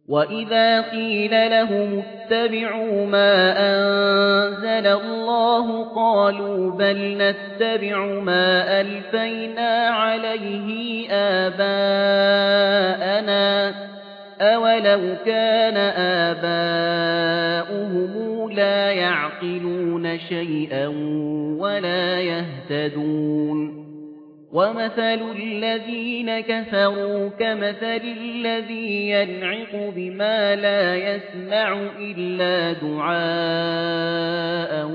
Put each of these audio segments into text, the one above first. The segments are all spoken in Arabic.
وَإِذَا قِيلَ لَهُمُ اتَّبِعُوا مَا أَنزَلَ اللَّهُ قَالُوا بَلْ نَتَّبِعُ مَا أَلْفَيْنَا عَلَيْهِ آبَاءَنَا ۚ أَوَلَوْ كَانَ آبَاؤُهُمْ لَا يَعْقِلُونَ شَيْئًا وَلَا يَهْتَدُونَ وَمَثَلُ الَّذِينَ كَفَرُوا كَمَثَلِ الَّذِي يَنْعِقُ بِمَا لَا يَسْمَعُ إِلَّا دُعَاءً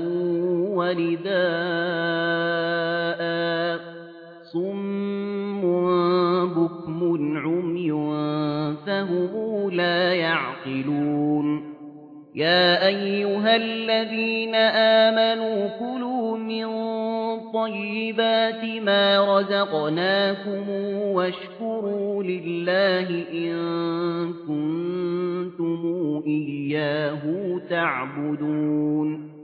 وَنِدَاءً ۚ صُمٌّ بُكْمٌ عُمْيٌ فَهُمْ لَا يَعْقِلُونَ يَا أَيُّهَا الَّذِينَ آمَنُوا كُلُوا مِن طَيِّبَاتِ مَا رَزَقْنَاكُمْ وَاشْكُرُوا لِلَّهِ إِن كُنتُمْ إِيَّاهُ تَعْبُدُونَ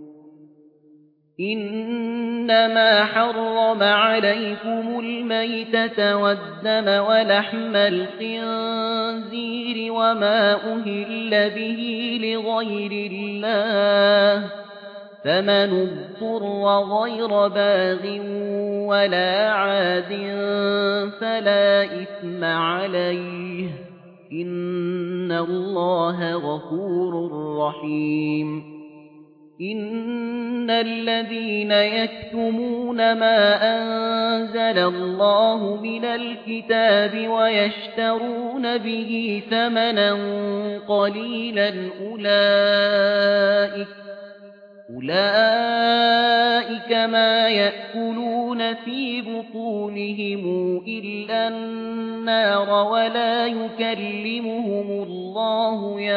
إِنَّمَا حَرَّمَ عَلَيْكُمُ الْمَيْتَةَ وَالدَّمَ وَلَحْمَ الْخِنزِيرِ وَمَا أُهِلَّ بِهِ لِغَيْرِ اللَّهِ ۖ فَمَنِ اضْطُرَّ غَيْرَ بَاغٍ وَلَا عَادٍ فَلَا إِثْمَ عَلَيْهِ ۚ إِنَّ اللَّهَ غَفُورٌ رَّحِيمٌ إِنَّ الَّذِينَ يَكْتُمُونَ مَا أَنزَلَ اللَّهُ مِنَ الْكِتَابِ وَيَشْتَرُونَ بِهِ ثَمَنًا قَلِيلًا أُولَٰئِكَ مَا يَأْكُلُونَ فِي بُطُونِهِمْ إِلَّا النَّارَ وَلَا يُكَلِّمُهُمُ اللَّهُ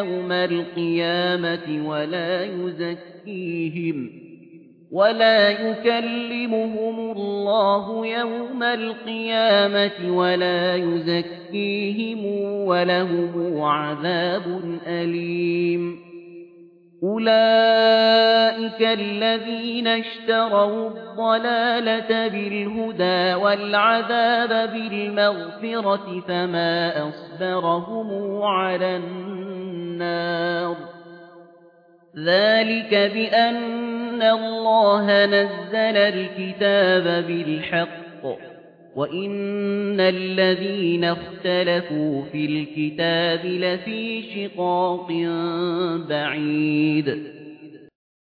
يَوْمَ الْقِيَامَةِ وَلَا يُزَكِّيهِمْ وَلَهُمْ عَذَابٌ أَلِيمٌ أُولَئِكَ الَّذِينَ اشْتَرَوُا الضَّلَالَةَ بِالْهُدَىٰ وَالْعَذَابَ بِالْمَغْفِرَةِ فَمَا أَصْبَرَهُمْ عَلَى النَّارِ ۚ ذَٰلِكَ بِأَنَّ اللَّهَ نَزَّلَ الْكِتَابَ بِالْحَقِّ وَإِنَّ الَّذِينَ اخْتَلَفُوا فِي الْكِتَابِ لَفِي شِقَاقٍ بَعِيدٍ